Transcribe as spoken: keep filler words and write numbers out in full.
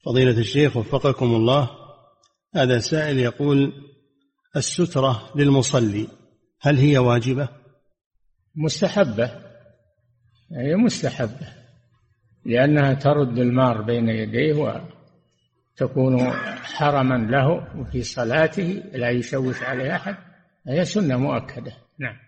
فضيلة الشيخ وفقكم الله، هذا سائل يقول: السترة للمصلي هل هي واجبة؟ مستحبة، هي مستحبة، لأنها ترد المار بين يديه وتكون حرما له وفي صلاته لا يشوش عليه أحد، هي سنة مؤكدة. نعم.